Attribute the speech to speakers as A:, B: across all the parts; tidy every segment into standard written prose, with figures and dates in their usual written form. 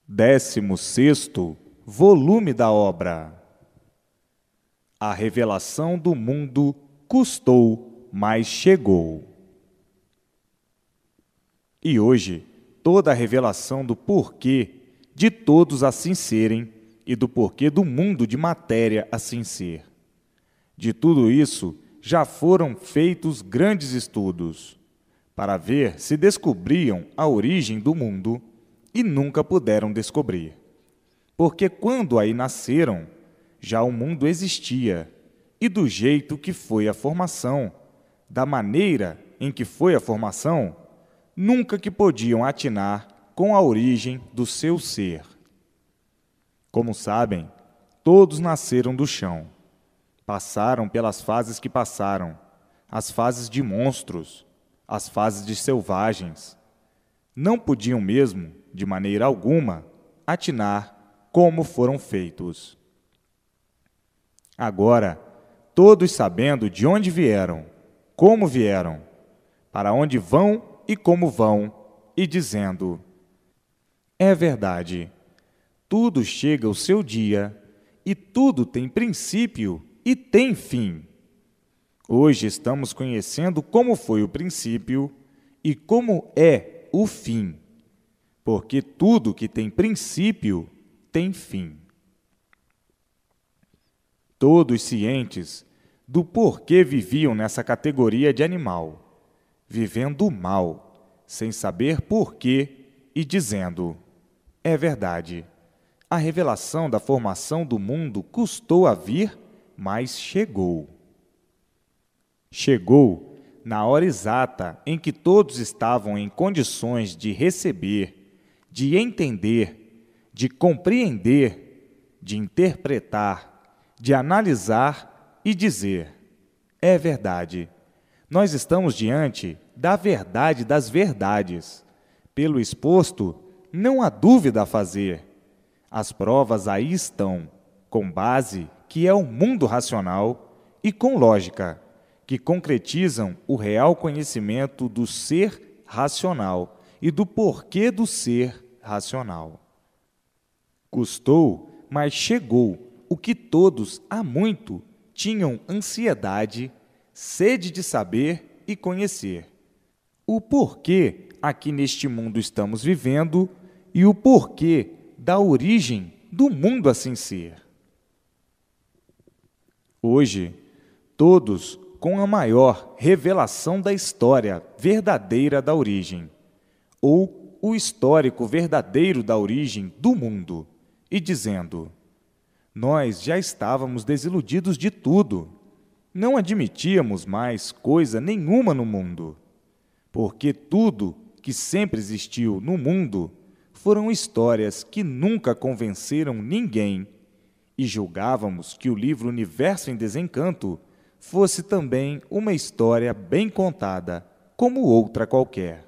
A: 16º volume da obra. A revelação do mundo custou, mas chegou. E hoje, toda a revelação do porquê de todos assim serem e do porquê do mundo de matéria assim ser. De tudo isso, já foram feitos grandes estudos, para ver se descobriam a origem do mundo e nunca puderam descobrir. Porque quando aí nasceram, já o mundo existia, e do jeito que foi a formação, da maneira em que foi a formação, nunca que podiam atinar com a origem do seu ser. Como sabem, todos nasceram do chão, passaram pelas fases que passaram, as fases de monstros, as fases de selvagens. Não podiam mesmo, de maneira alguma, atinar como foram feitos. Agora, todos sabendo de onde vieram, como vieram, para onde vão e como vão, e dizendo: é verdade, tudo chega ao seu dia, e tudo tem princípio e tem fim. Hoje estamos conhecendo como foi o princípio e como é o fim, porque tudo que tem princípio tem fim. Todos cientes do porquê viviam nessa categoria de animal, vivendo o mal, sem saber porquê e dizendo: é verdade, a revelação da formação do mundo custou a vir, mas chegou. Chegou na hora exata em que todos estavam em condições de receber, de entender, de compreender, de interpretar, de analisar e dizer: é verdade, nós estamos diante da verdade das verdades. Pelo exposto, não há dúvida a fazer. As provas aí estão, com base que é o mundo racional e com lógica, que concretizam o real conhecimento do ser racional e do porquê do ser racional. Custou, mas chegou o que todos há muito tinham ansiedade, sede de saber e conhecer. O porquê aqui neste mundo estamos vivendo e o porquê da origem do mundo assim ser. Hoje, todos com a maior revelação da história verdadeira da origem, ou o histórico verdadeiro da origem do mundo, e dizendo: nós já estávamos desiludidos de tudo, não admitíamos mais coisa nenhuma no mundo, porque tudo que sempre existiu no mundo foram histórias que nunca convenceram ninguém, e julgávamos que o livro Universo em Desencanto fosse também uma história bem contada, como outra qualquer.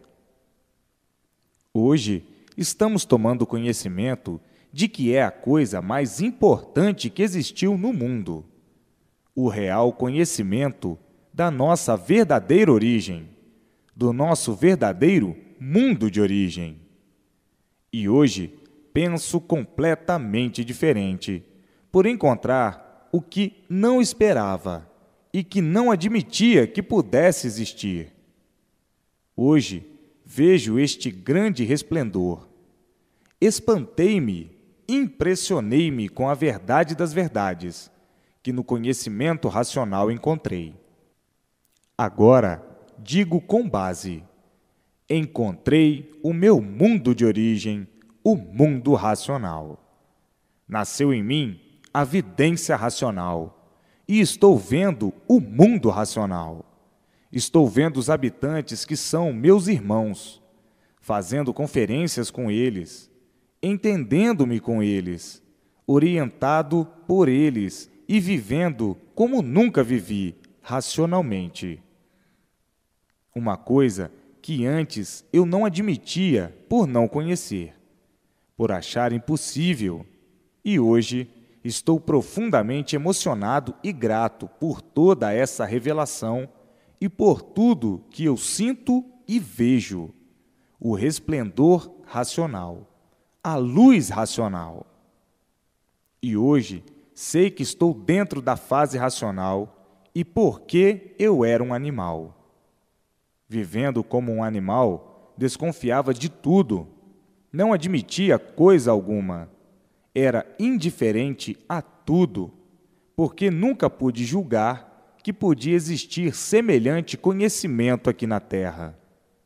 A: Hoje, estamos tomando conhecimento de que é a coisa mais importante que existiu no mundo, o real conhecimento da nossa verdadeira origem, do nosso verdadeiro mundo de origem. E hoje penso completamente diferente, por encontrar o que não esperava e que não admitia que pudesse existir. Hoje vejo este grande resplendor. Espantei-me, impressionei-me com a verdade das verdades, que no conhecimento racional encontrei. Agora, digo com base: encontrei o meu mundo de origem, o mundo racional. Nasceu em mim a vidência racional, e estou vendo o mundo racional. Estou vendo os habitantes que são meus irmãos, fazendo conferências com eles, entendendo-me com eles, orientado por eles e vivendo como nunca vivi, racionalmente. Uma coisa que antes eu não admitia por não conhecer, por achar impossível, e hoje estou profundamente emocionado e grato por toda essa revelação e por tudo que eu sinto e vejo, o resplendor racional, a luz racional. E hoje sei que estou dentro da fase racional e porque eu era um animal. Vivendo como um animal, desconfiava de tudo, não admitia coisa alguma, era indiferente a tudo, porque nunca pude julgar que podia existir semelhante conhecimento aqui na Terra.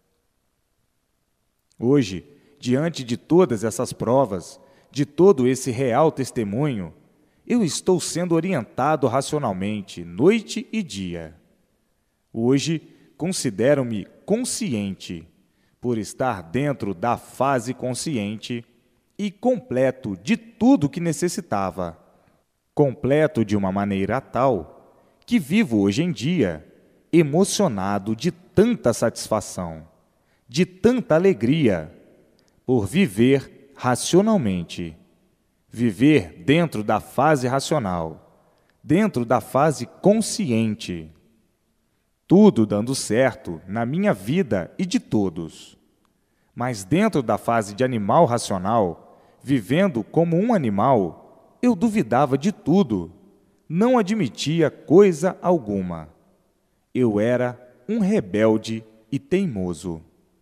A: Hoje, diante de todas essas provas, de todo esse real testemunho, eu estou sendo orientado racionalmente, noite e dia. Hoje, considero-me consciente, por estar dentro da fase consciente e completo de tudo que necessitava. Completo de uma maneira tal que vivo hoje em dia emocionado de tanta satisfação, de tanta alegria, por viver racionalmente. Viver dentro da fase racional, dentro da fase consciente. Tudo dando certo na minha vida e de todos. Mas dentro da fase de animal racional, vivendo como um animal, eu duvidava de tudo, não admitia coisa alguma. Eu era um rebelde e teimoso.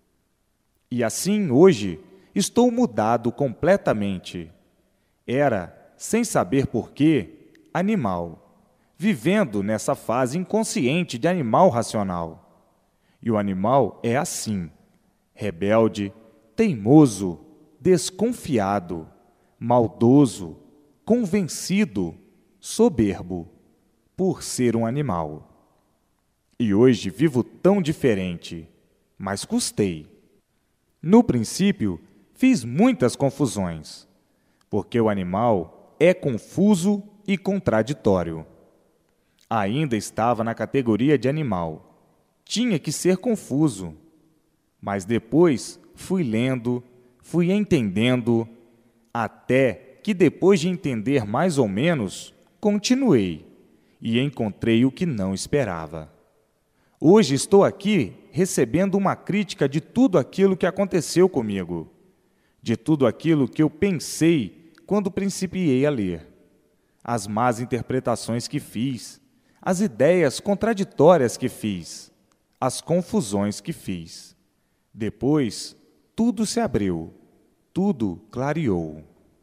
A: E assim, hoje, estou mudado completamente. Era, sem saber porquê, animal, vivendo nessa fase inconsciente de animal racional. E o animal é assim, rebelde, teimoso, desconfiado, maldoso, convencido, soberbo, por ser um animal. E hoje vivo tão diferente, mas custei. No princípio, fiz muitas confusões, porque o animal é confuso e contraditório. Ainda estava na categoria de animal. Tinha que ser confuso. Mas depois fui lendo, fui entendendo, até que depois de entender mais ou menos, continuei e encontrei o que não esperava. Hoje estou aqui recebendo uma crítica de tudo aquilo que aconteceu comigo, de tudo aquilo que eu pensei quando principiei a ler, as más interpretações que fiz, as ideias contraditórias que fiz, as confusões que fiz. Depois, tudo se abriu, tudo clareou.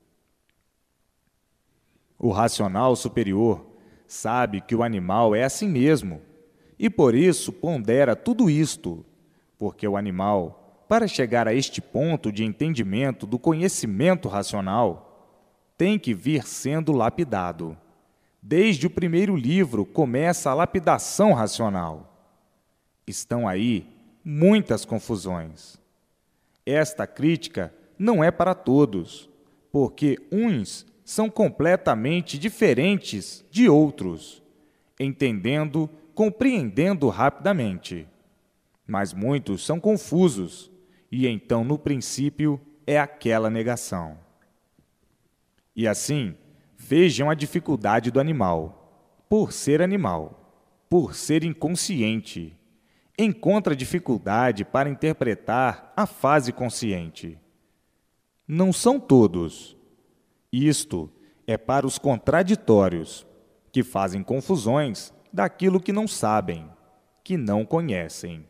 A: O racional superior sabe que o animal é assim mesmo, e por isso pondera tudo isto, porque o animal, para chegar a este ponto de entendimento do conhecimento racional, tem que vir sendo lapidado. Desde o primeiro livro começa a lapidação racional. Estão aí muitas confusões. Esta crítica não é para todos, porque uns são completamente diferentes de outros, entendendo, compreendendo rapidamente. Mas muitos são confusos, e então, no princípio, é aquela negação. E assim, vejam a dificuldade do animal, por ser inconsciente. Encontra dificuldade para interpretar a fase consciente. Não são todos. Isto é para os contraditórios, que fazem confusões daquilo que não sabem, que não conhecem.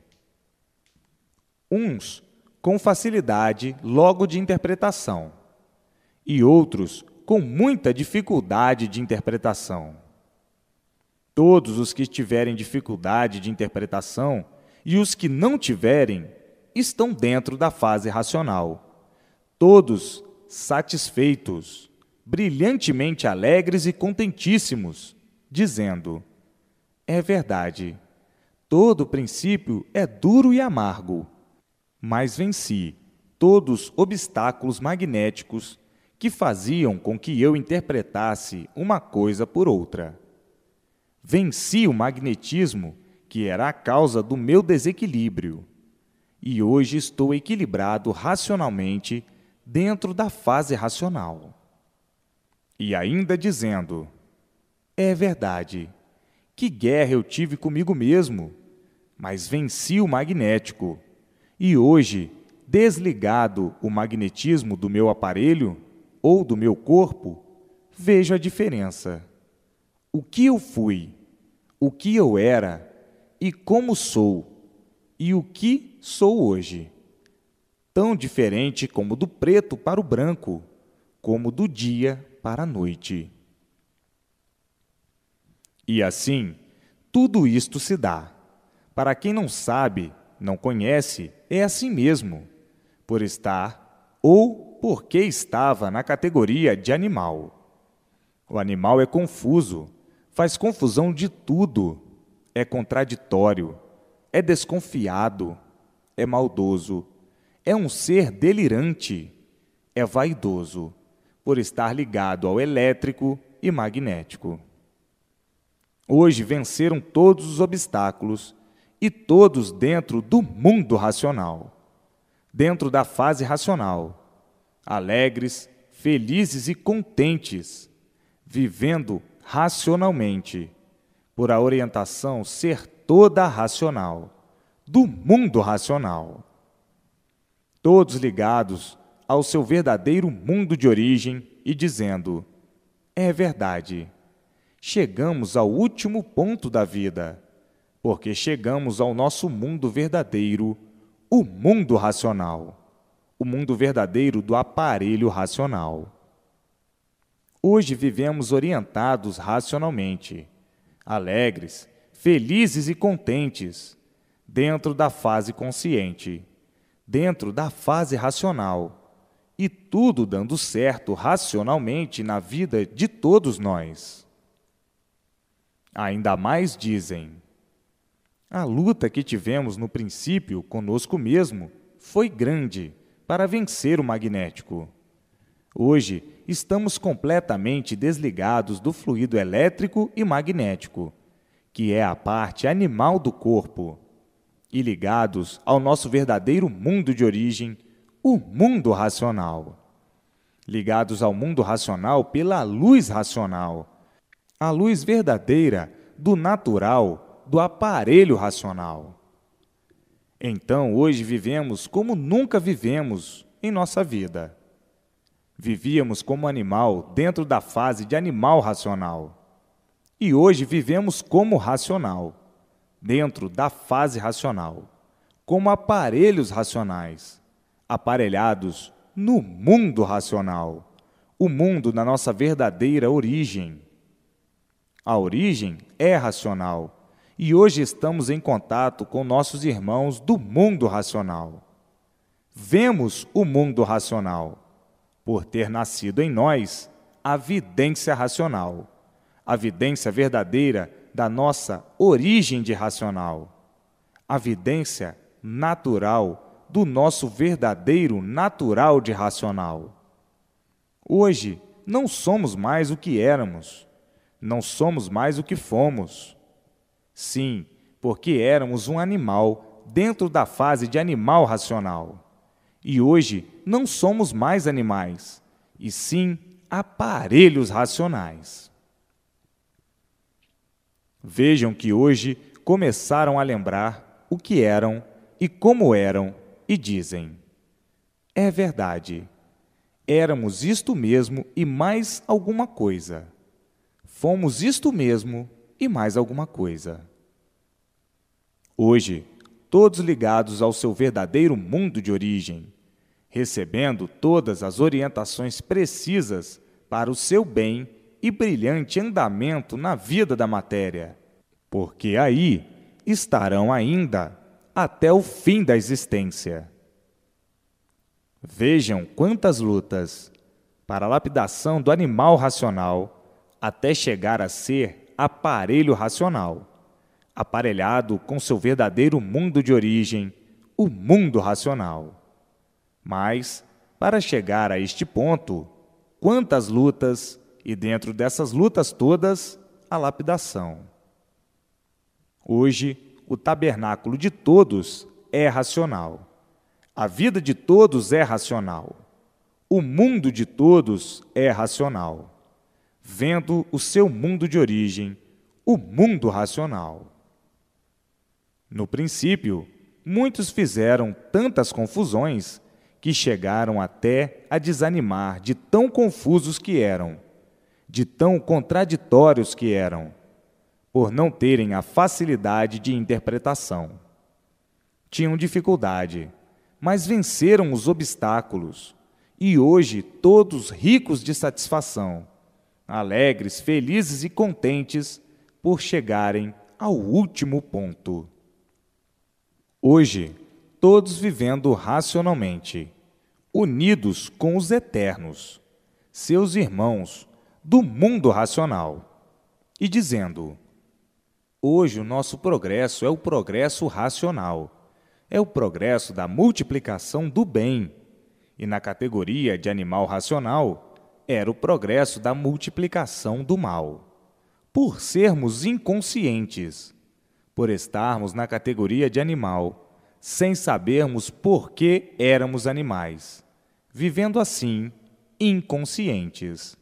A: Uns com facilidade logo de interpretação, e outros com muita dificuldade de interpretação. Todos os que tiverem dificuldade de interpretação e os que não tiverem estão dentro da fase racional. Todos satisfeitos, brilhantemente alegres e contentíssimos, dizendo: é verdade, todo princípio é duro e amargo, mas venci todos os obstáculos magnéticos que faziam com que eu interpretasse uma coisa por outra. Venci o magnetismo, que era a causa do meu desequilíbrio, e hoje estou equilibrado racionalmente dentro da fase racional. E ainda dizendo: é verdade, que guerra eu tive comigo mesmo, mas venci o magnético, e hoje desligado o magnetismo do meu aparelho ou do meu corpo, vejo a diferença. O que eu fui, o que eu era e como sou, e o que sou hoje. Tão diferente como do preto para o branco, como do dia para a noite. E assim, tudo isto se dá. Para quem não sabe, não conhece, é assim mesmo, por estar ou porque estava na categoria de animal. O animal é confuso, faz confusão de tudo, é contraditório, é desconfiado, é maldoso, é um ser delirante, é vaidoso, por estar ligado ao elétrico e magnético. Hoje venceram todos os obstáculos, e todos dentro do mundo racional, dentro da fase racional, alegres, felizes e contentes, vivendo racionalmente, por a orientação ser toda racional, do mundo racional. Todos ligados ao seu verdadeiro mundo de origem e dizendo: é verdade, chegamos ao último ponto da vida, porque chegamos ao nosso mundo verdadeiro, o mundo racional, o mundo verdadeiro do aparelho racional. Hoje vivemos orientados racionalmente, alegres, felizes e contentes, dentro da fase consciente, dentro da fase racional, e tudo dando certo racionalmente na vida de todos nós. Ainda mais dizem: a luta que tivemos no princípio conosco mesmo foi grande para vencer o magnético. Hoje estamos completamente desligados do fluido elétrico e magnético, que é a parte animal do corpo, e ligados ao nosso verdadeiro mundo de origem, o mundo racional. Ligados ao mundo racional pela luz racional, a luz verdadeira do natural, do aparelho racional. Então, hoje vivemos como nunca vivemos em nossa vida. Vivíamos como animal dentro da fase de animal racional. E hoje vivemos como racional, dentro da fase racional, como aparelhos racionais, aparelhados no mundo racional, o mundo da nossa verdadeira origem. A origem é racional, e hoje estamos em contato com nossos irmãos do mundo racional. Vemos o mundo racional, por ter nascido em nós a vidência racional, a vidência verdadeira da nossa origem de racional, a vidência natural do nosso verdadeiro natural de racional. Hoje não somos mais o que éramos, não somos mais o que fomos. Sim, porque éramos um animal dentro da fase de animal racional. E hoje não somos mais animais, e sim aparelhos racionais. Vejam que hoje começaram a lembrar o que eram e como eram, e dizem: é verdade, éramos isto mesmo e mais alguma coisa. Fomos isto mesmo e mais alguma coisa. Hoje, todos ligados ao seu verdadeiro mundo de origem, recebendo todas as orientações precisas para o seu bem e brilhante andamento na vida da matéria, porque aí estarão ainda até o fim da existência. Vejam quantas lutas para a lapidação do animal racional até chegar a ser aparelho racional, aparelhado com seu verdadeiro mundo de origem, o mundo racional. Mas, para chegar a este ponto, quantas lutas, e dentro dessas lutas todas, a lapidação. Hoje, o tabernáculo de todos é racional. A vida de todos é racional. O mundo de todos é racional, vendo o seu mundo de origem, o mundo racional. No princípio, muitos fizeram tantas confusões que chegaram até a desanimar de tão confusos que eram, de tão contraditórios que eram, por não terem a facilidade de interpretação. Tinham dificuldade, mas venceram os obstáculos, e hoje todos ricos de satisfação, alegres, felizes e contentes por chegarem ao último ponto. Hoje, todos vivendo racionalmente, unidos com os eternos, seus irmãos do mundo racional, e dizendo: hoje o nosso progresso é o progresso racional, é o progresso da multiplicação do bem, e na categoria de animal racional era o progresso da multiplicação do mal, por sermos inconscientes, por estarmos na categoria de animal, sem sabermos por que éramos animais, vivendo assim, inconscientes.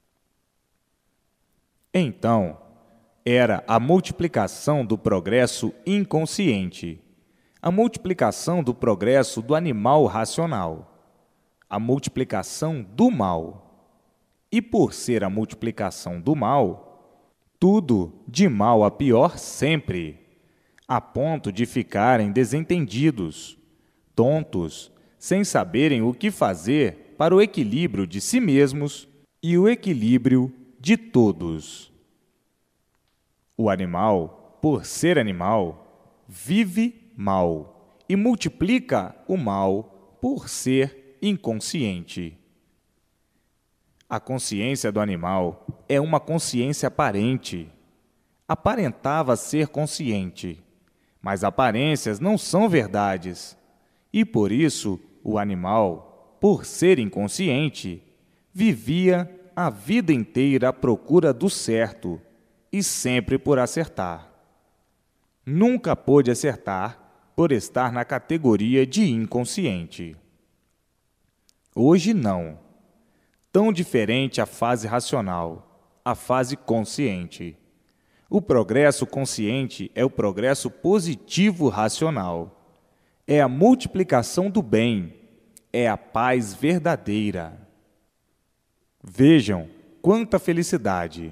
A: Então, era a multiplicação do progresso inconsciente, a multiplicação do progresso do animal racional, a multiplicação do mal. E por ser a multiplicação do mal, tudo de mal a pior sempre, a ponto de ficarem desentendidos, tontos, sem saberem o que fazer para o equilíbrio de si mesmos e o equilíbrio de todos. O animal, por ser animal, vive mal e multiplica o mal por ser inconsciente. A consciência do animal é uma consciência aparente. Aparentava ser consciente, mas aparências não são verdades, e por isso o animal, por ser inconsciente, vivia a vida inteira à procura do certo e sempre por acertar. Nunca pôde acertar por estar na categoria de inconsciente. Hoje não. Tão diferente a fase racional, a fase consciente. O progresso consciente é o progresso positivo racional. É a multiplicação do bem, é a paz verdadeira. Vejam quanta felicidade!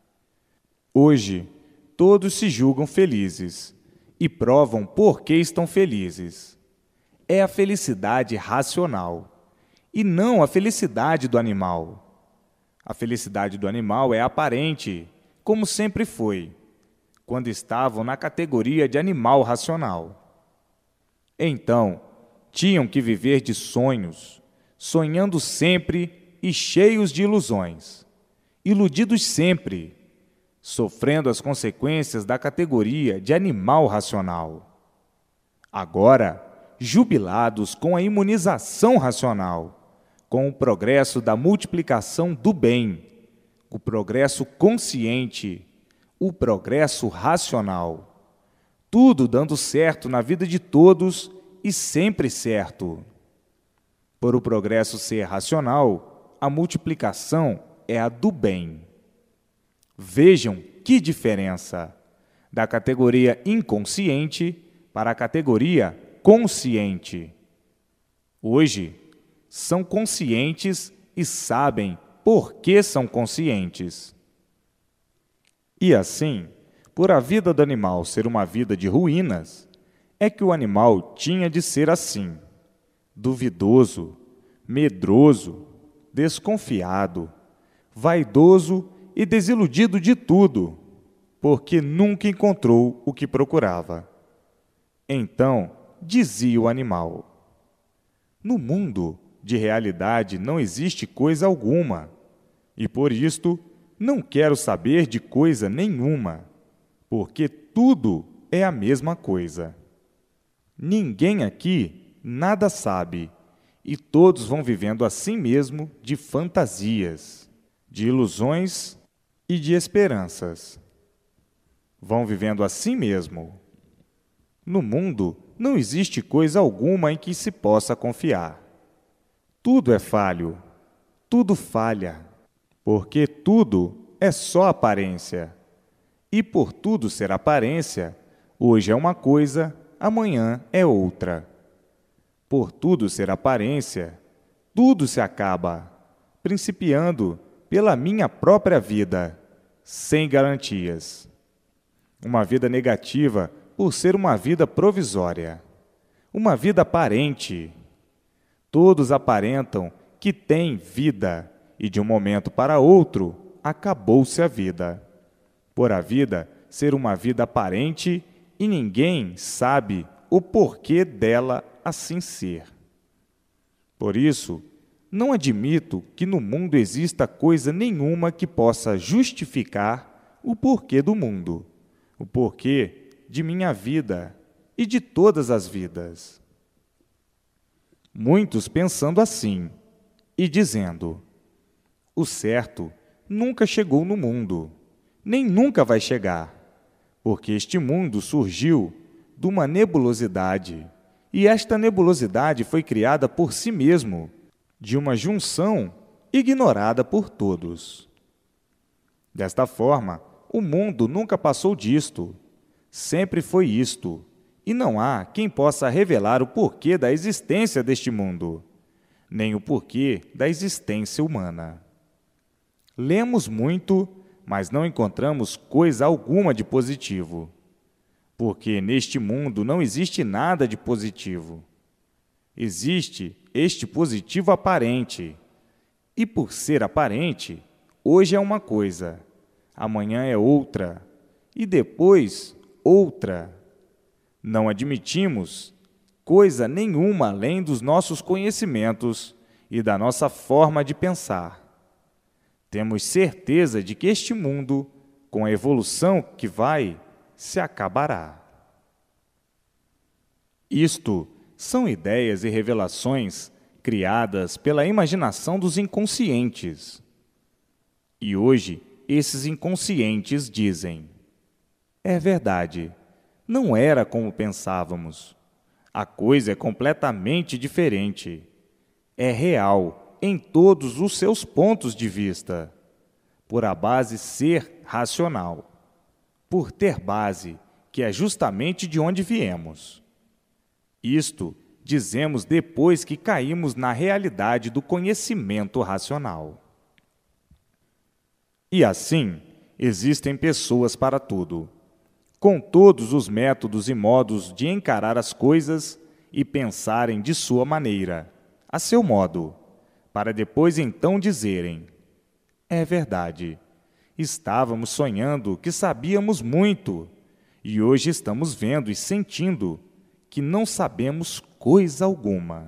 A: Hoje, todos se julgam felizes e provam por que estão felizes. É a felicidade racional e não a felicidade do animal. A felicidade do animal é aparente, como sempre foi, quando estavam na categoria de animal racional. Então, tinham que viver de sonhos, sonhando sempre e cheios de ilusões, iludidos sempre, sofrendo as consequências da categoria de animal racional. Agora, jubilados com a imunização racional, com o progresso da multiplicação do bem, o progresso consciente, o progresso racional, tudo dando certo na vida de todos e sempre certo. Por o progresso ser racional, a multiplicação é a do bem. Vejam que diferença da categoria inconsciente para a categoria consciente. Hoje, são conscientes e sabem por que são conscientes. E assim, por a vida do animal ser uma vida de ruínas, é que o animal tinha de ser assim, duvidoso, medroso, desconfiado, vaidoso e desiludido de tudo, porque nunca encontrou o que procurava. Então, dizia o animal: no mundo de realidade não existe coisa alguma, e por isto não quero saber de coisa nenhuma, porque tudo é a mesma coisa. Ninguém aqui nada sabe, e todos vão vivendo assim mesmo de fantasias, de ilusões e de esperanças. Vão vivendo assim mesmo. No mundo não existe coisa alguma em que se possa confiar. Tudo é falho, tudo falha, porque tudo é só aparência. E por tudo ser aparência, hoje é uma coisa, amanhã é outra. Por tudo ser aparência, tudo se acaba, principiando pela minha própria vida, sem garantias. Uma vida negativa por ser uma vida provisória, uma vida aparente. Todos aparentam que têm vida e de um momento para outro acabou-se a vida. Por a vida ser uma vida aparente e ninguém sabe o porquê dela assim ser. Por isso, não admito que no mundo exista coisa nenhuma que possa justificar o porquê do mundo, o porquê de minha vida e de todas as vidas. Muitos pensando assim e dizendo: o certo nunca chegou no mundo, nem nunca vai chegar, porque este mundo surgiu de uma nebulosidade, e esta nebulosidade foi criada por si mesmo, de uma junção ignorada por todos. Desta forma, o mundo nunca passou disto, sempre foi isto, e não há quem possa revelar o porquê da existência deste mundo, nem o porquê da existência humana. Lemos muito, mas não encontramos coisa alguma de positivo, porque neste mundo não existe nada de positivo. Existe este positivo aparente, e por ser aparente, hoje é uma coisa, amanhã é outra, e depois outra. Não admitimos coisa nenhuma além dos nossos conhecimentos e da nossa forma de pensar. Temos certeza de que este mundo, com a evolução que vai, se acabará. Isto são ideias e revelações criadas pela imaginação dos inconscientes. E hoje, esses inconscientes dizem: é verdade, não era como pensávamos. A coisa é completamente diferente. É real em todos os seus pontos de vista, por a base ser racional, por ter base, que é justamente de onde viemos. Isto dizemos depois que caímos na realidade do conhecimento racional. E assim, existem pessoas para tudo, com todos os métodos e modos de encarar as coisas e pensarem de sua maneira, a seu modo, para depois então dizerem: é verdade, estávamos sonhando que sabíamos muito, e hoje estamos vendo e sentindo que não sabemos coisa alguma.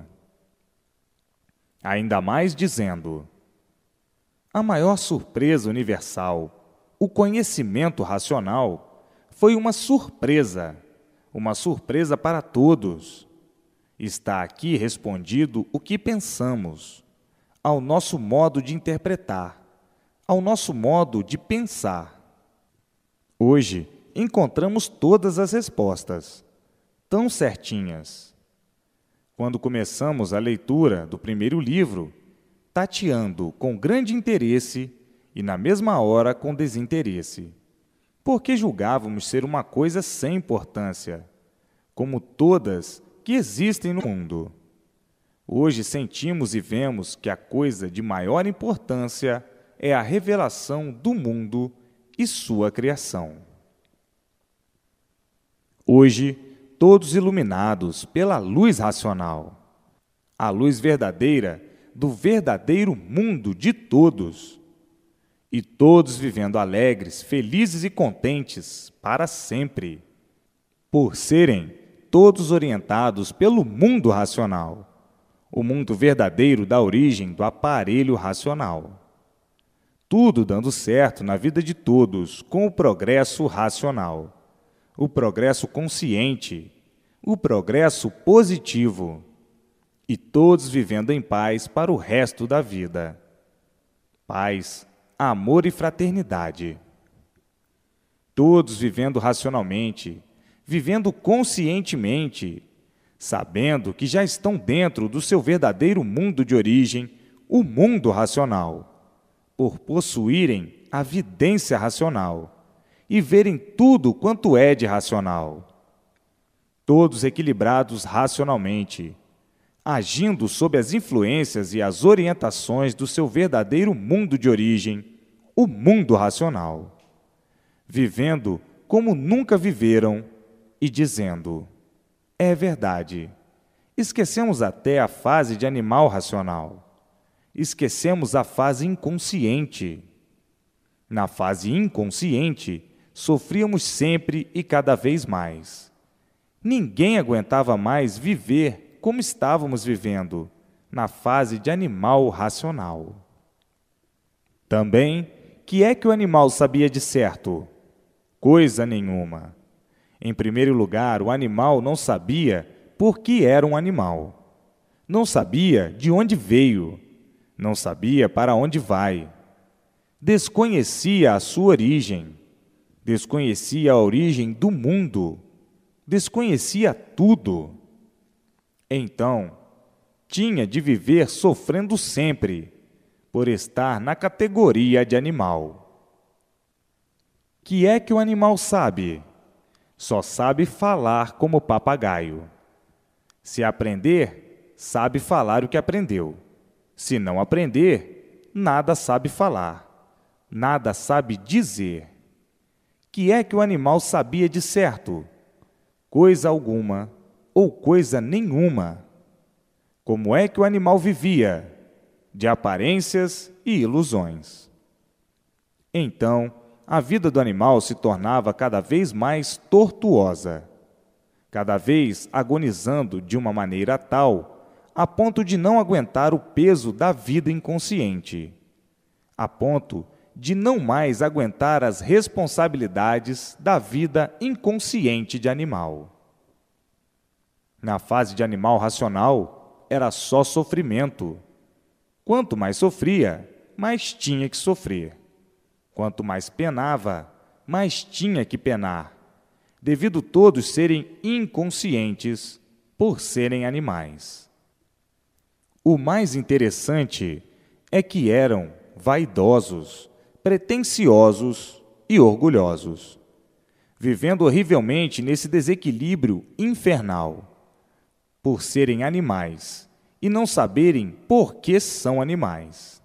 A: Ainda mais dizendo: a maior surpresa universal, o conhecimento racional, foi uma surpresa para todos. Está aqui respondido o que pensamos, ao nosso modo de interpretar, ao nosso modo de pensar. Hoje, encontramos todas as respostas, tão certinhas. Quando começamos a leitura do primeiro livro, tateando com grande interesse e, na mesma hora, com desinteresse, porque julgávamos ser uma coisa sem importância, como todas que existem no mundo. Hoje sentimos e vemos que a coisa de maior importância é a revelação do mundo e sua criação. Hoje, todos iluminados pela luz racional, a luz verdadeira do verdadeiro mundo de todos, e todos vivendo alegres, felizes e contentes para sempre, por serem todos orientados pelo mundo racional, o mundo verdadeiro da origem do aparelho racional. Tudo dando certo na vida de todos com o progresso racional, o progresso consciente, o progresso positivo, e todos vivendo em paz para o resto da vida. Paz, amor e fraternidade. Todos vivendo racionalmente, vivendo conscientemente, sabendo que já estão dentro do seu verdadeiro mundo de origem, o mundo racional, por possuírem a vidência racional e verem tudo quanto é de racional. Todos equilibrados racionalmente, agindo sob as influências e as orientações do seu verdadeiro mundo de origem, o mundo racional, vivendo como nunca viveram e dizendo: é verdade. Esquecemos até a fase de animal racional. Esquecemos a fase inconsciente. Na fase inconsciente, sofríamos sempre e cada vez mais. Ninguém aguentava mais viver como estávamos vivendo, na fase de animal racional. Também, que é que o animal sabia de certo? Coisa nenhuma. Em primeiro lugar, o animal não sabia por que era um animal. Não sabia de onde veio. Não sabia para onde vai. Desconhecia a sua origem. Desconhecia a origem do mundo. Desconhecia tudo. Então, tinha de viver sofrendo sempre, por estar na categoria de animal. Que é que o animal sabe? Só sabe falar como papagaio. Se aprender, sabe falar o que aprendeu. Se não aprender, nada sabe falar, nada sabe dizer. Que é que o animal sabia de certo? Coisa alguma ou coisa nenhuma. Como é que o animal vivia? De aparências e ilusões. Então, a vida do animal se tornava cada vez mais tortuosa, cada vez agonizando de uma maneira tal, a ponto de não aguentar o peso da vida inconsciente, a ponto de não mais aguentar as responsabilidades da vida inconsciente de animal. Na fase de animal racional, era só sofrimento. Quanto mais sofria, mais tinha que sofrer. Quanto mais penava, mais tinha que penar, devido todos serem inconscientes por serem animais. O mais interessante é que eram vaidosos, pretensiosos e orgulhosos, vivendo horrivelmente nesse desequilíbrio infernal, por serem animais e não saberem por que são animais.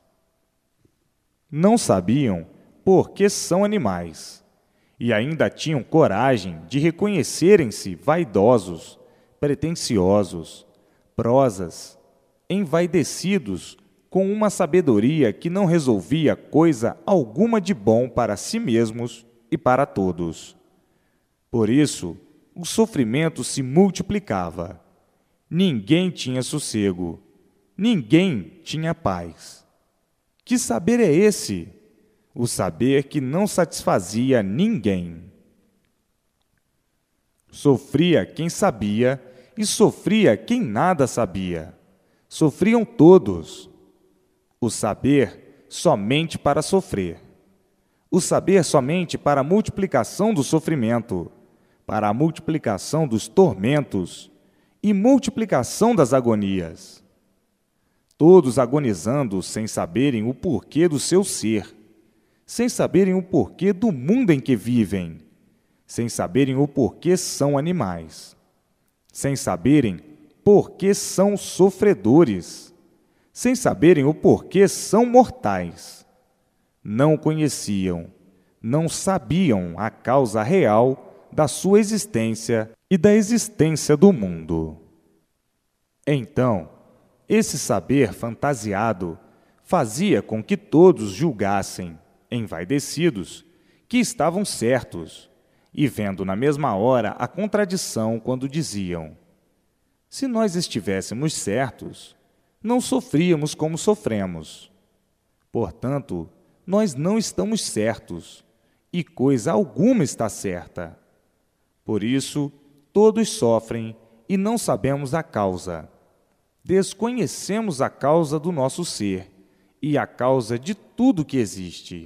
A: Não sabiam por que são animais e ainda tinham coragem de reconhecerem-se vaidosos, pretensiosos, prosas, envaidecidos com uma sabedoria que não resolvia coisa alguma de bom para si mesmos e para todos. Por isso, o sofrimento se multiplicava. Ninguém tinha sossego, ninguém tinha paz. Que saber é esse? O saber que não satisfazia ninguém. Sofria quem sabia e sofria quem nada sabia. Sofriam todos. O saber somente para sofrer. O saber somente para a multiplicação do sofrimento, para a multiplicação dos tormentos e multiplicação das agonias. Todos agonizando sem saberem o porquê do seu ser, sem saberem o porquê do mundo em que vivem, sem saberem o porquê são animais, sem saberem porquê são sofredores, sem saberem o porquê são mortais. Não conheciam, não sabiam a causa real da sua existência e da existência do mundo. Então, esse saber fantasiado fazia com que todos julgassem, envaidecidos, que estavam certos, e vendo na mesma hora a contradição quando diziam: se nós estivéssemos certos, não sofríamos como sofremos. Portanto, nós não estamos certos, e coisa alguma está certa. Por isso, todos sofrem e não sabemos a causa. Desconhecemos a causa do nosso ser e a causa de tudo que existe.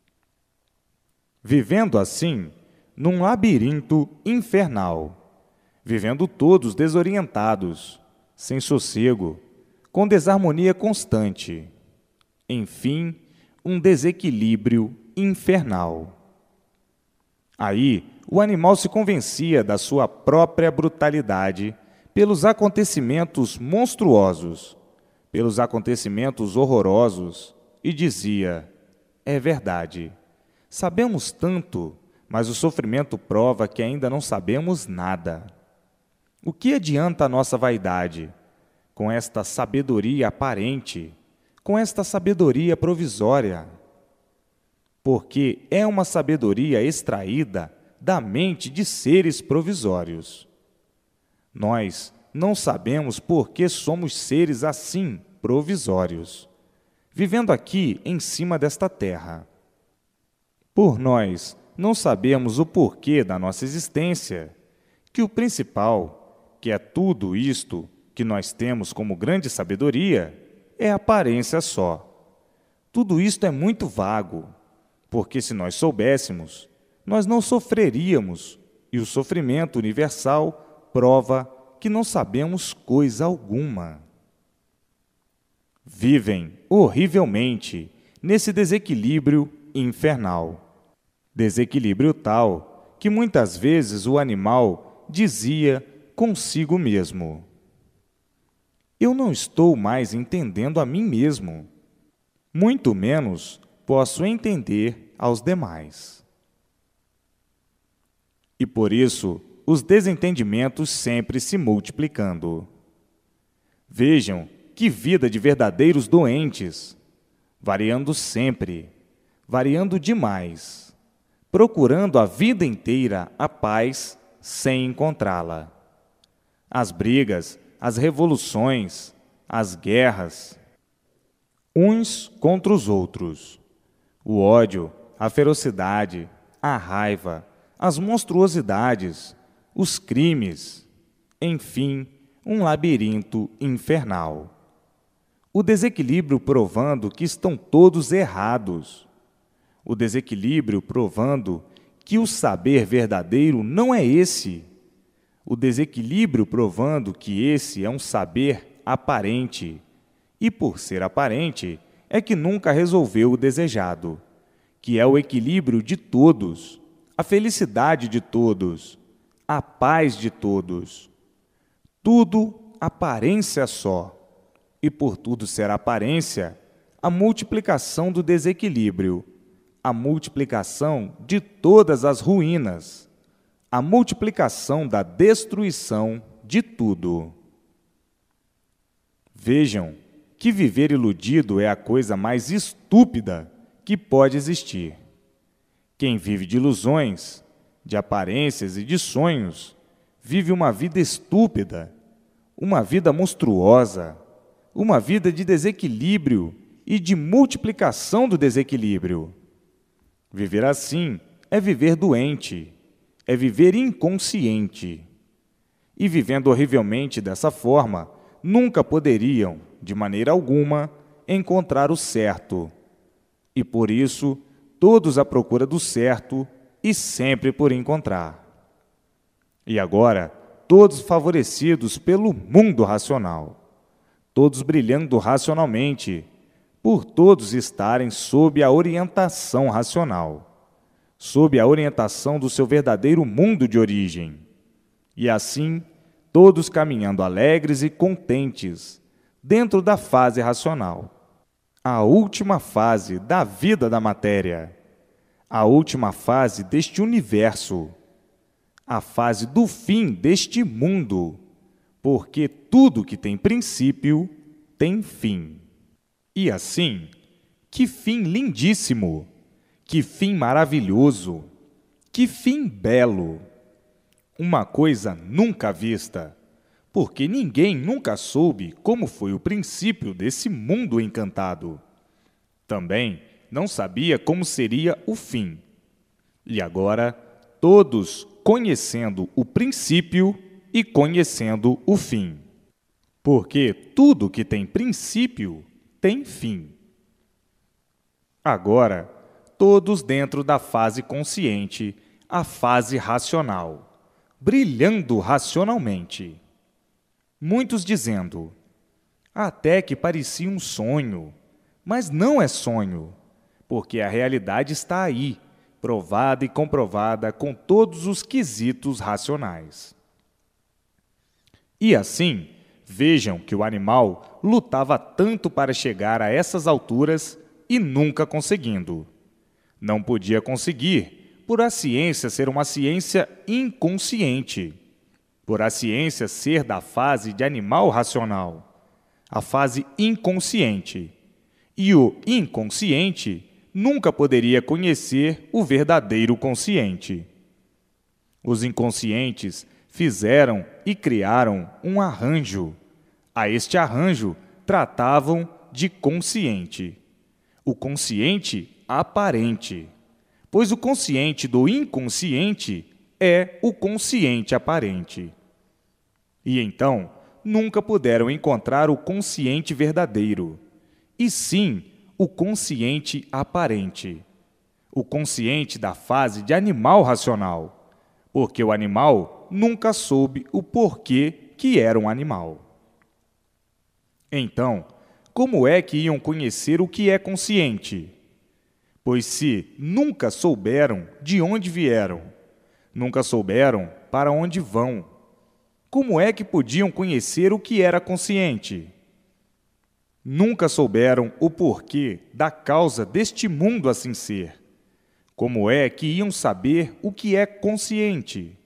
A: Vivendo assim, num labirinto infernal, vivendo todos desorientados, sem sossego, com desarmonia constante. Enfim, um desequilíbrio infernal. Aí, o animal se convencia da sua própria brutalidade, pelos acontecimentos monstruosos, pelos acontecimentos horrorosos, e dizia: é verdade, sabemos tanto, mas o sofrimento prova que ainda não sabemos nada. O que adianta a nossa vaidade com esta sabedoria aparente, com esta sabedoria provisória? Porque é uma sabedoria extraída da mente de seres provisórios. Nós não sabemos por que somos seres assim, provisórios, vivendo aqui em cima desta terra. Por nós não sabemos o porquê da nossa existência, que o principal, que é tudo isto que nós temos como grande sabedoria, é aparência só. Tudo isto é muito vago, porque se nós soubéssemos, nós não sofreríamos, e o sofrimento universal prova que não sabemos coisa alguma. Vivem horrivelmente nesse desequilíbrio infernal. Desequilíbrio tal que muitas vezes o animal dizia consigo mesmo: eu não estou mais entendendo a mim mesmo, muito menos posso entender aos demais. E por isso, os desentendimentos sempre se multiplicando. Vejam que vida de verdadeiros doentes, variando sempre, variando demais, procurando a vida inteira a paz sem encontrá-la. As brigas, as revoluções, as guerras, uns contra os outros, o ódio, a ferocidade, a raiva, as monstruosidades, os crimes, enfim, um labirinto infernal. O desequilíbrio provando que estão todos errados. O desequilíbrio provando que o saber verdadeiro não é esse. O desequilíbrio provando que esse é um saber aparente. E por ser aparente, é que nunca resolveu o desejado, que é o equilíbrio de todos, a felicidade de todos, a paz de todos. Tudo aparência só. E por tudo ser aparência, a multiplicação do desequilíbrio, a multiplicação de todas as ruínas, a multiplicação da destruição de tudo. Vejam que viver iludido é a coisa mais estúpida que pode existir. Quem vive de ilusões, de aparências e de sonhos, vive uma vida estúpida, uma vida monstruosa, uma vida de desequilíbrio e de multiplicação do desequilíbrio. Viver assim é viver doente, é viver inconsciente. E vivendo horrivelmente dessa forma, nunca poderiam, de maneira alguma, encontrar o certo. E por isso, todos à procura do certo e sempre por encontrar. E agora, todos favorecidos pelo mundo racional, todos brilhando racionalmente, por todos estarem sob a orientação racional, sob a orientação do seu verdadeiro mundo de origem. E assim, todos caminhando alegres e contentes, dentro da fase racional, a última fase da vida da matéria, a última fase deste universo, a fase do fim deste mundo, porque tudo que tem princípio tem fim. E assim, que fim lindíssimo, que fim maravilhoso, que fim belo! Uma coisa nunca vista, porque ninguém nunca soube como foi o princípio desse mundo encantado. Também não sabia como seria o fim. E agora, todos conhecendo o princípio e conhecendo o fim. Porque tudo que tem princípio tem fim. Agora, todos dentro da fase consciente, a fase racional, brilhando racionalmente. Muitos dizendo: até que parecia um sonho, mas não é sonho, porque a realidade está aí, provada e comprovada com todos os quesitos racionais. E assim, vejam que o animal lutava tanto para chegar a essas alturas e nunca conseguindo. Não podia conseguir, por a ciência ser uma ciência inconsciente, por a ciência ser da fase de animal racional, a fase inconsciente. E o inconsciente nunca poderia conhecer o verdadeiro consciente. Os inconscientes fizeram e criaram um arranjo. A este arranjo tratavam de consciente. O consciente aparente, pois o consciente do inconsciente é o consciente aparente. E então, nunca puderam encontrar o consciente verdadeiro, e sim o consciente aparente, o consciente da fase de animal racional, porque o animal nunca soube o porquê que era um animal. Então, como é que iam conhecer o que é consciente? Pois se nunca souberam de onde vieram, nunca souberam para onde vão, como é que podiam conhecer o que era consciente? Nunca souberam o porquê da causa deste mundo assim ser. Como é que iam saber o que é consciente?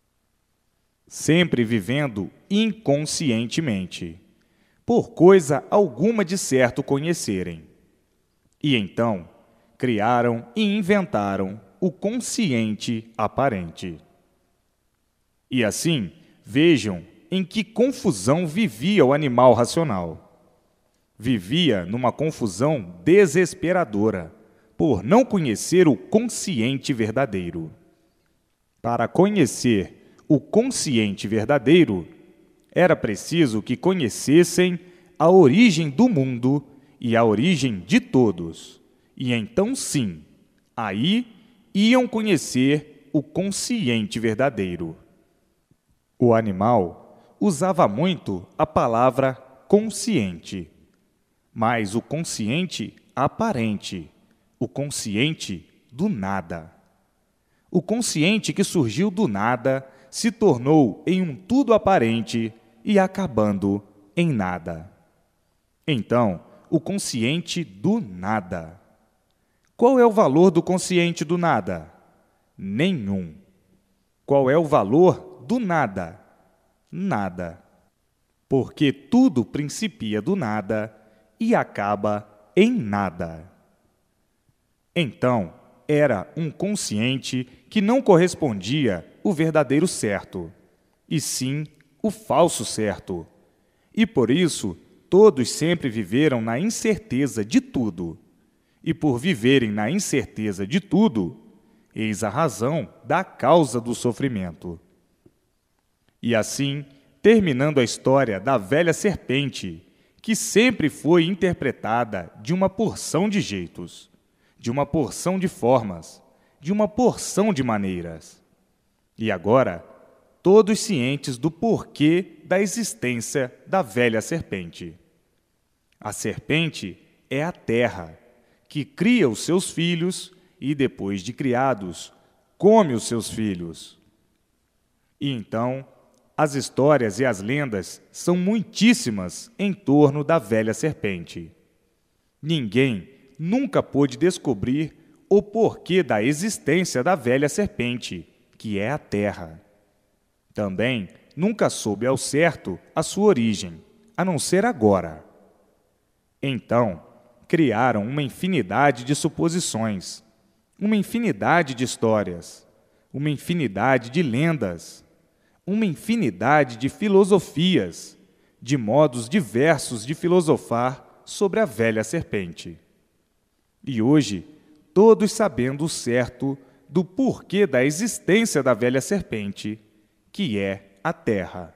A: Sempre vivendo inconscientemente, por coisa alguma de certo conhecerem. E então, criaram e inventaram o consciente aparente. E assim, vejam em que confusão vivia o animal racional. Vivia numa confusão desesperadora, por não conhecer o consciente verdadeiro. Para conhecer o consciente verdadeiro, era preciso que conhecessem a origem do mundo e a origem de todos. E então, sim, aí iam conhecer o consciente verdadeiro. O animal usava muito a palavra consciente, mas o consciente aparente, o consciente do nada. O consciente que surgiu do nada se tornou em um tudo aparente e acabando em nada. Então, o consciente do nada. Qual é o valor do consciente do nada? Nenhum. Qual é o valor do nada? Nada. Porque tudo principia do nada e acaba em nada. Então, era um consciente que não correspondia o verdadeiro certo, e sim o falso certo. E por isso, todos sempre viveram na incerteza de tudo. E por viverem na incerteza de tudo, eis a razão da causa do sofrimento. E assim, terminando a história da velha serpente, que sempre foi interpretada de uma porção de jeitos, de uma porção de formas, de uma porção de maneiras. E agora, todos cientes do porquê da existência da velha serpente. A serpente é a terra, que cria os seus filhos e, depois de criados, come os seus filhos. E então, as histórias e as lendas são muitíssimas em torno da velha serpente. Ninguém nunca pôde descobrir o porquê da existência da velha serpente, que é a terra. Também nunca soube ao certo a sua origem, a não ser agora. Então, criaram uma infinidade de suposições, uma infinidade de histórias, uma infinidade de lendas, uma infinidade de filosofias, de modos diversos de filosofar sobre a velha serpente. E hoje, todos sabendo o certo do porquê da existência da velha serpente, que é a Terra.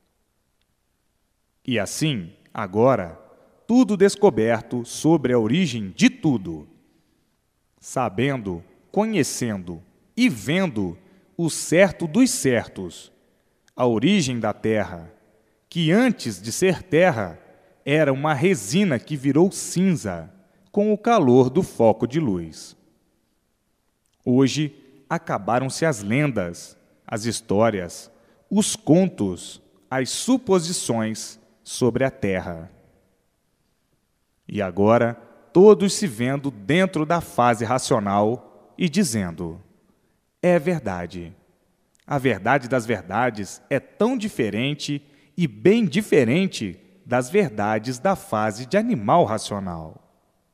A: E assim, agora, tudo descoberto sobre a origem de tudo, sabendo, conhecendo e vendo o certo dos certos, a origem da Terra, que antes de ser terra, era uma resina que virou cinza com o calor do foco de luz. Hoje, acabaram-se as lendas, as histórias, os contos, as suposições sobre a terra. E agora, todos se vendo dentro da fase racional e dizendo: é verdade. A verdade das verdades é tão diferente e bem diferente das verdades da fase de animal racional.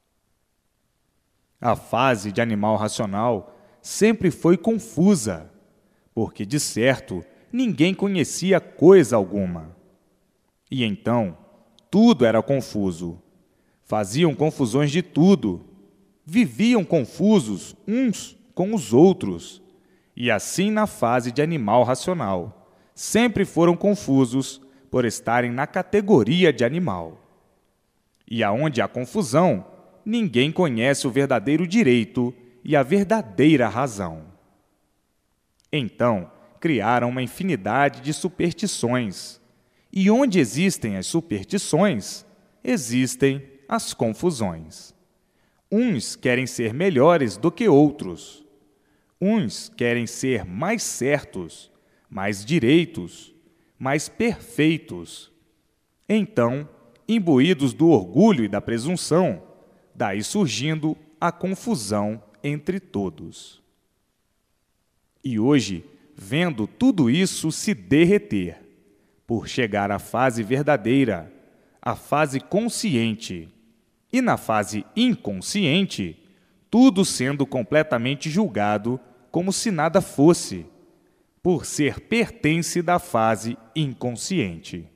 A: A fase de animal racional sempre foi confusa, porque, de certo, ninguém conhecia coisa alguma. E então, tudo era confuso. Faziam confusões de tudo. Viviam confusos uns com os outros. E assim na fase de animal racional. Sempre foram confusos por estarem na categoria de animal. E aonde há confusão, ninguém conhece o verdadeiro direito e a verdadeira razão. Então, criaram uma infinidade de superstições. E onde existem as superstições, existem as confusões. Uns querem ser melhores do que outros. Uns querem ser mais certos, mais direitos, mais perfeitos. Então, imbuídos do orgulho e da presunção, daí surgindo a confusão entre todos. E hoje, vendo tudo isso se derreter, por chegar à fase verdadeira, à fase consciente, e na fase inconsciente, tudo sendo completamente julgado como se nada fosse, por ser pertence da fase inconsciente.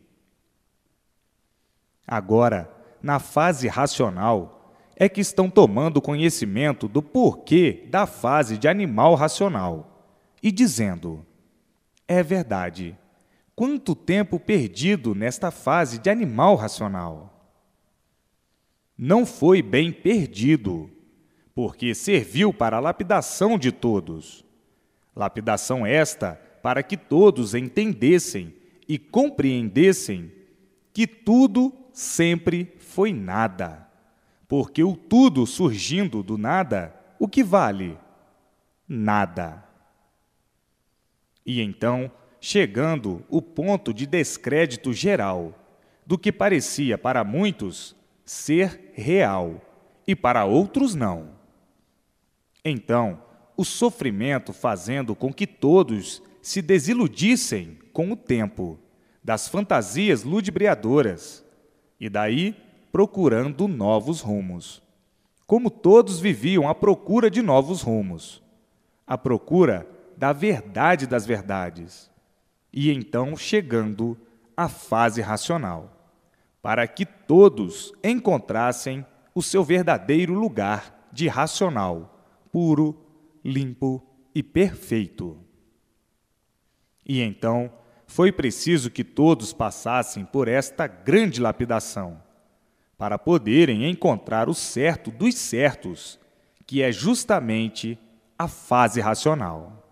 A: Agora, na fase racional, é que estão tomando conhecimento do porquê da fase de animal racional e dizendo: é verdade, quanto tempo perdido nesta fase de animal racional. Não foi bem perdido, porque serviu para a lapidação de todos. Lapidação esta para que todos entendessem e compreendessem que tudo sempre foi nada. Porque o tudo surgindo do nada, o que vale? Nada. E então, chegando o ponto de descrédito geral, do que parecia para muitos ser real e para outros não. Então, o sofrimento fazendo com que todos se desiludissem com o tempo das fantasias ludibriadoras e daí procurando novos rumos. Como todos viviam à procura de novos rumos, à procura da verdade das verdades, e então chegando à fase racional, para que todos encontrassem o seu verdadeiro lugar de racional, puro, limpo e perfeito. E então foi preciso que todos passassem por esta grande lapidação, para poderem encontrar o certo dos certos, que é justamente a fase racional.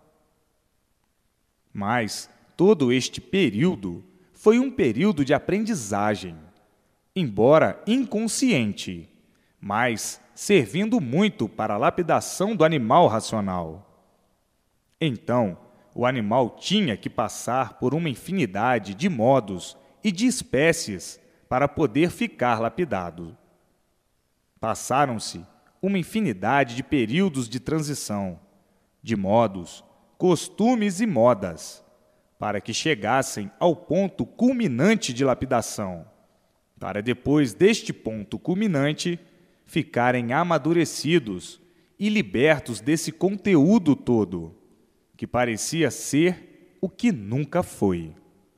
A: Mas todo este período foi um período de aprendizagem, embora inconsciente, mas servindo muito para a lapidação do animal racional. Então, o animal tinha que passar por uma infinidade de modos e de espécies para poder ficar lapidado. Passaram-se uma infinidade de períodos de transição, de modos, costumes e modas, para que chegassem ao ponto culminante de lapidação, para depois deste ponto culminante ficarem amadurecidos e libertos desse conteúdo todo, que parecia ser o que nunca foi.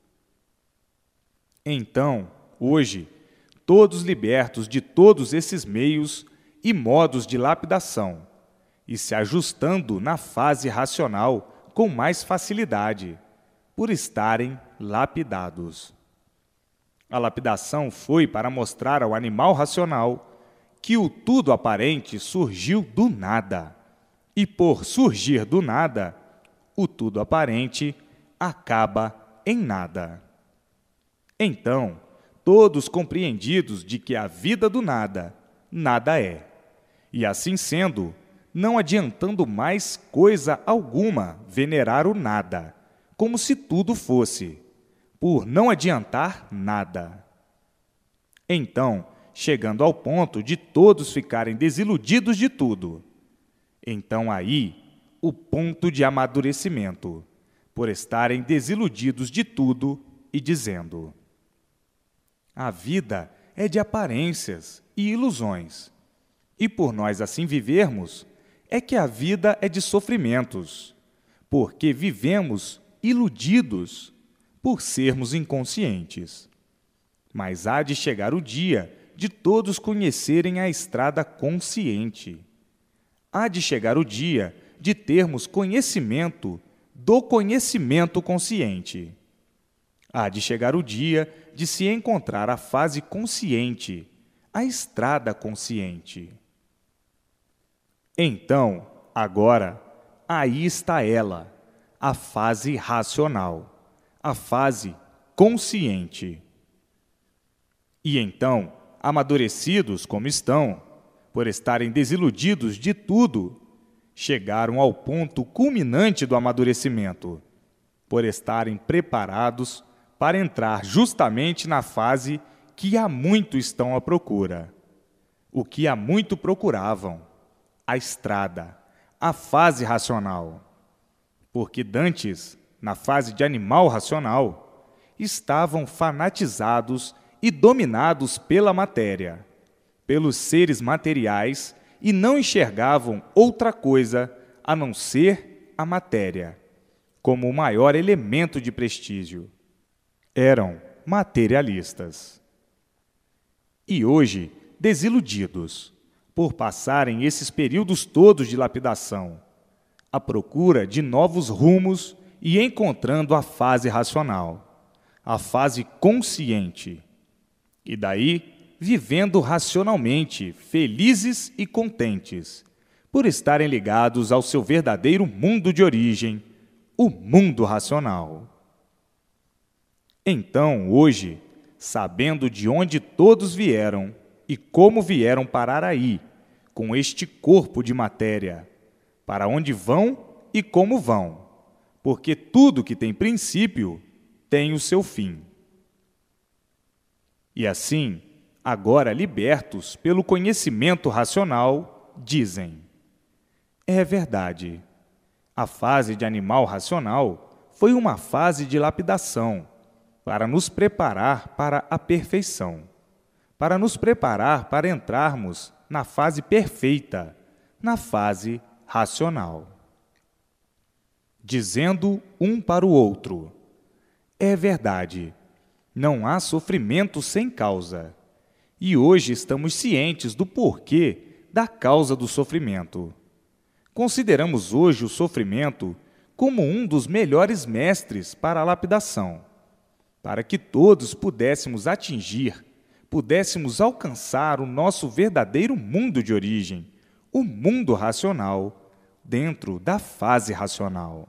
A: Então, hoje, todos libertos de todos esses meios e modos de lapidação, e se ajustando na fase racional com mais facilidade, por estarem lapidados. A lapidação foi para mostrar ao animal racional que o tudo aparente surgiu do nada, e por surgir do nada, o tudo aparente acaba em nada. Então, todos compreendidos de que a vida do nada, nada é, e assim sendo, não adiantando mais coisa alguma venerar o nada, como se tudo fosse, por não adiantar nada. Então, chegando ao ponto de todos ficarem desiludidos de tudo. Então aí, o ponto de amadurecimento, por estarem desiludidos de tudo e dizendo: a vida é de aparências e ilusões, e por nós assim vivermos, é que a vida é de sofrimentos, porque vivemos iludidos por sermos inconscientes. Mas há de chegar o dia de todos conhecerem a estrada consciente. Há de chegar o dia de termos conhecimento do conhecimento consciente. Há de chegar o dia de se encontrar a fase consciente, a estrada consciente. Então, agora, aí está ela, a fase racional, a fase consciente. E então, amadurecidos como estão, por estarem desiludidos de tudo, chegaram ao ponto culminante do amadurecimento, por estarem preparados para entrar justamente na fase que há muito estão à procura, o que há muito procuravam, a estrada, a fase racional. Porque dantes, na fase de animal racional, estavam fanatizados e dominados pela matéria, pelos seres materiais, e não enxergavam outra coisa a não ser a matéria, como o maior elemento de prestígio. Eram materialistas. E hoje, desiludidos, por passarem esses períodos todos de lapidação, à procura de novos rumos e encontrando a fase racional, a fase consciente, e daí vivendo racionalmente, felizes e contentes, por estarem ligados ao seu verdadeiro mundo de origem, o mundo racional. Então, hoje, sabendo de onde todos vieram e como vieram parar aí, com este corpo de matéria, para onde vão e como vão, porque tudo que tem princípio tem o seu fim. E assim, agora libertos pelo conhecimento racional, dizem: é verdade, a fase de animal racional foi uma fase de lapidação, para nos preparar para a perfeição, para nos preparar para entrarmos na fase perfeita, na fase racional. Dizendo um para o outro: é verdade, não há sofrimento sem causa. E hoje estamos cientes do porquê da causa do sofrimento. Consideramos hoje o sofrimento como um dos melhores mestres para a lapidação, para que todos pudéssemos atingir, pudéssemos alcançar o nosso verdadeiro mundo de origem, o mundo racional, dentro da fase racional.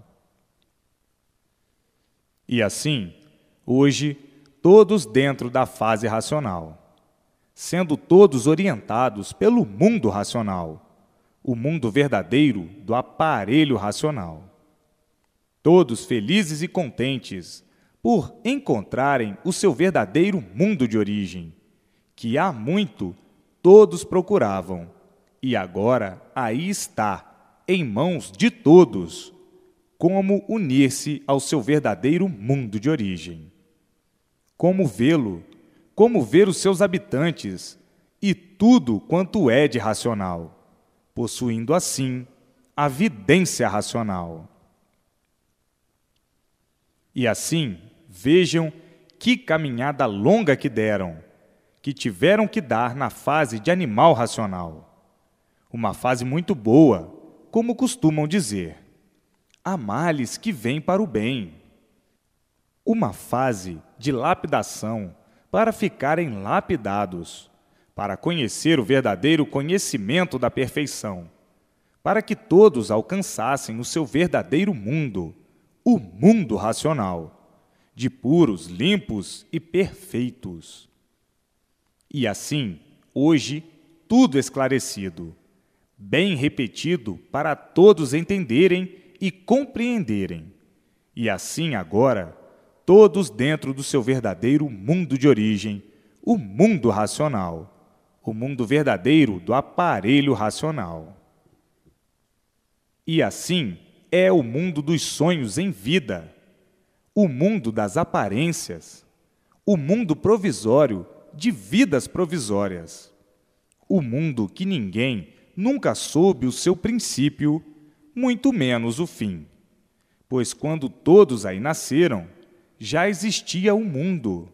A: E assim, hoje, todos dentro da fase racional, sendo todos orientados pelo mundo racional, o mundo verdadeiro do aparelho racional. Todos felizes e contentes por encontrarem o seu verdadeiro mundo de origem, que há muito todos procuravam, e agora aí está, em mãos de todos, como unir-se ao seu verdadeiro mundo de origem. Como vê-lo, como ver os seus habitantes e tudo quanto é de racional, possuindo assim a vidência racional. E assim, vejam que caminhada longa que deram, que tiveram que dar na fase de animal racional. Uma fase muito boa, como costumam dizer. Há males que vêm para o bem. Uma fase de lapidação para ficarem lapidados, para conhecer o verdadeiro conhecimento da perfeição, para que todos alcançassem o seu verdadeiro mundo, o mundo racional, de puros, limpos e perfeitos. E assim, hoje, tudo esclarecido, bem repetido para todos entenderem e compreenderem. E assim agora, todos dentro do seu verdadeiro mundo de origem, o mundo racional, o mundo verdadeiro do aparelho racional. E assim é o mundo dos sonhos em vida, o mundo das aparências, o mundo provisório de vidas provisórias, o mundo que ninguém nunca soube o seu princípio, muito menos o fim, pois quando todos aí nasceram, já existia o mundo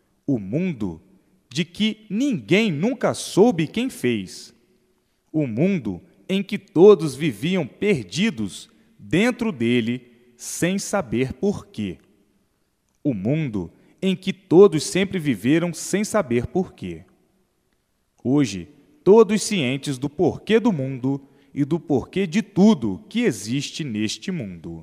A: de que ninguém nunca soube quem fez, o mundo em que todos viviam perdidos dentro dele sem saber porquê, o mundo em que todos sempre viveram sem saber porquê. Hoje, todos cientes do porquê do mundo e do porquê de tudo que existe neste mundo.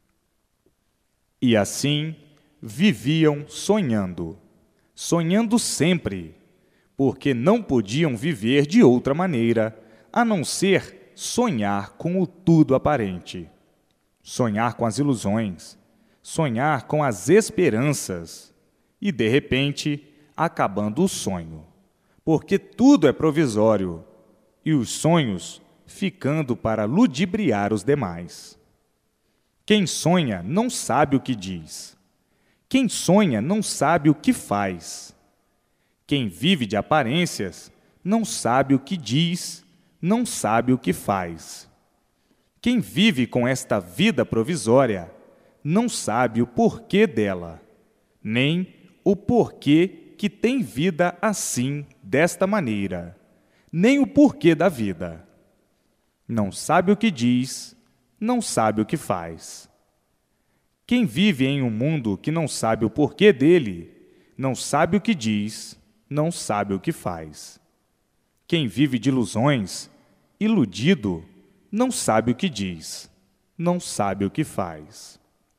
A: E assim, viviam sonhando, sonhando sempre, porque não podiam viver de outra maneira, a não ser sonhar com o tudo aparente, sonhar com as ilusões, sonhar com as esperanças, e, de repente, acabando o sonho, porque tudo é provisório, e os sonhos ficando para ludibriar os demais. Quem sonha não sabe o que diz. Quem sonha não sabe o que faz. Quem vive de aparências não sabe o que diz, não sabe o que faz. Quem vive com esta vida provisória não sabe o porquê dela, nem o porquê que tem vida assim, desta maneira, nem o porquê da vida. Não sabe o que diz, não sabe o que faz. Quem vive em um mundo que não sabe o porquê dele, não sabe o que diz, não sabe o que faz. Quem vive de ilusões, iludido, não sabe o que diz, não sabe o que faz.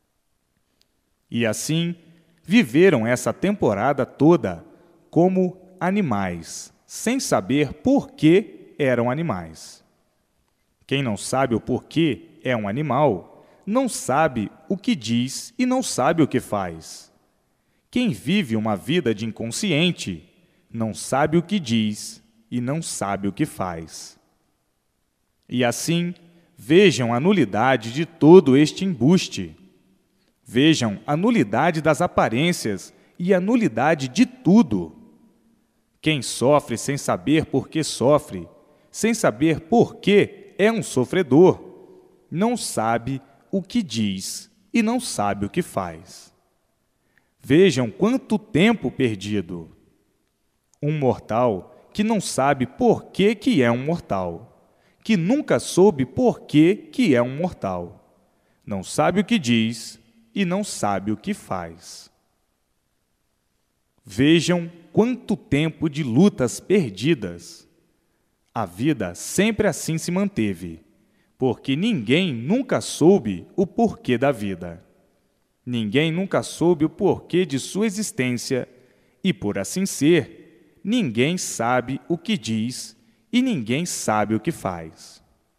A: E assim, viveram essa temporada toda como animais, sem saber por que eram animais. Quem não sabe o porquê é um animal, não sabe o que diz e não sabe o que faz. Quem vive uma vida de inconsciente, não sabe o que diz e não sabe o que faz. E assim, vejam a nulidade de todo este embuste. Vejam a nulidade das aparências e a nulidade de tudo. Quem sofre sem saber por que sofre, sem saber por que é um sofredor, não sabe o que diz e não sabe o que faz. Vejam quanto tempo perdido. Um mortal que não sabe por que é um mortal, que nunca soube por que é um mortal, não sabe o que diz e não sabe o que faz. Vejam quanto tempo de lutas perdidas. A vida sempre assim se manteve, porque ninguém nunca soube o porquê da vida. Ninguém nunca soube o porquê de sua existência e, por assim ser, ninguém sabe o que diz e ninguém sabe o que faz.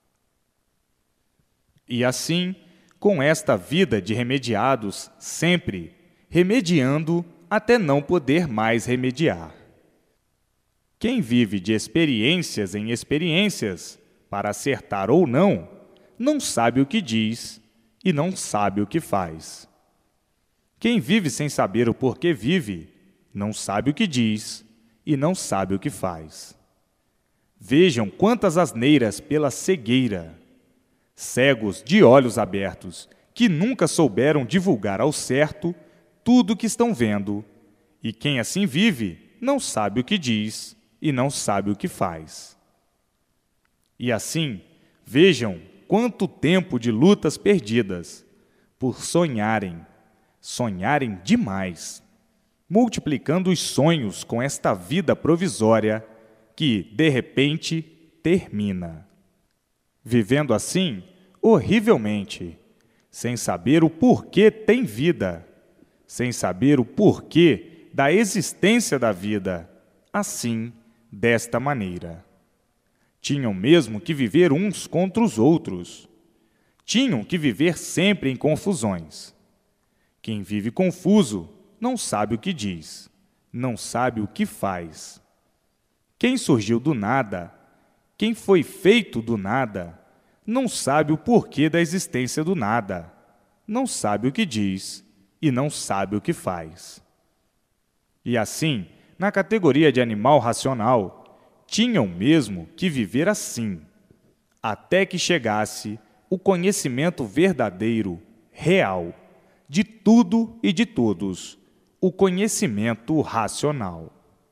A: E assim, com esta vida de remediados, sempre remediando até não poder mais remediar. Quem vive de experiências em experiências, para acertar ou não, não sabe o que diz e não sabe o que faz. Quem vive sem saber o porquê vive, não sabe o que diz e não sabe o que faz. Vejam quantas asneiras pela cegueira. Cegos de olhos abertos, que nunca souberam divulgar ao certo tudo o que estão vendo, e quem assim vive não sabe o que diz e não sabe o que faz. E assim, vejam quanto tempo de lutas perdidas, por sonharem demais, multiplicando os sonhos com esta vida provisória que, de repente, termina. Vivendo assim, horrivelmente, sem saber o porquê tem vida, sem saber o porquê da existência da vida, assim, desta maneira. Tinham mesmo que viver uns contra os outros. Tinham que viver sempre em confusões. Quem vive confuso não sabe o que diz, não sabe o que faz. Quem surgiu do nada, quem foi feito do nada, não sabe o porquê da existência do nada, não sabe o que diz e não sabe o que faz. E assim, na categoria de animal racional, tinham mesmo que viver assim, até que chegasse o conhecimento verdadeiro, real, de tudo e de todos, o conhecimento racional.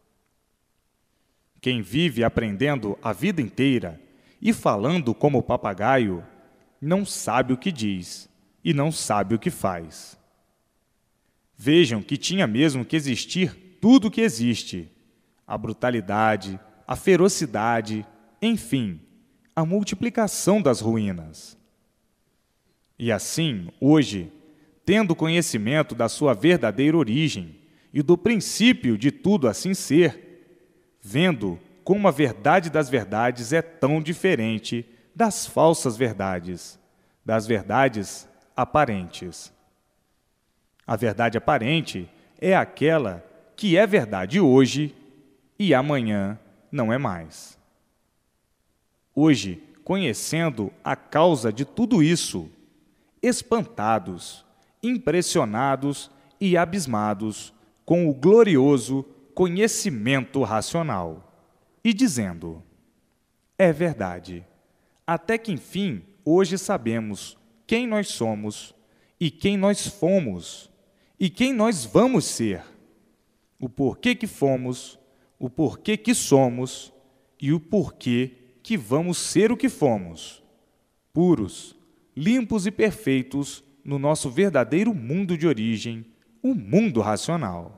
A: Quem vive aprendendo a vida inteira e falando como papagaio, não sabe o que diz e não sabe o que faz. Vejam que tinha mesmo que existir tudo o que existe: a brutalidade, a ferocidade, enfim, a multiplicação das ruínas. E assim, hoje, tendo conhecimento da sua verdadeira origem e do princípio de tudo assim ser, vendo como a verdade das verdades é tão diferente das falsas verdades, das verdades aparentes. A verdade aparente é aquela que é verdade hoje e amanhã não é mais. Hoje, conhecendo a causa de tudo isso, espantados, impressionados e abismados com o glorioso conhecimento racional, e dizendo: é verdade, até que enfim hoje sabemos quem nós somos e quem nós fomos e quem nós vamos ser, o porquê que fomos, o porquê que somos e o porquê que vamos ser o que fomos, puros, limpos e perfeitos no nosso verdadeiro mundo de origem, o mundo racional.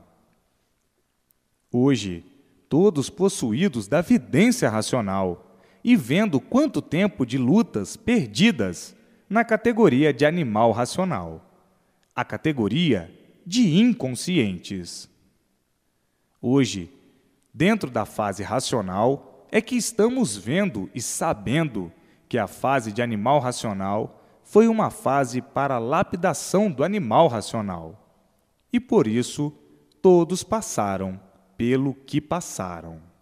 A: Hoje, todos possuídos da vidência racional e vendo quanto tempo de lutas perdidas na categoria de animal racional, a categoria de inconscientes. Hoje, dentro da fase racional, é que estamos vendo e sabendo que a fase de animal racional foi uma fase para a lapidação do animal racional. E por isso, todos passaram pelo que passaram.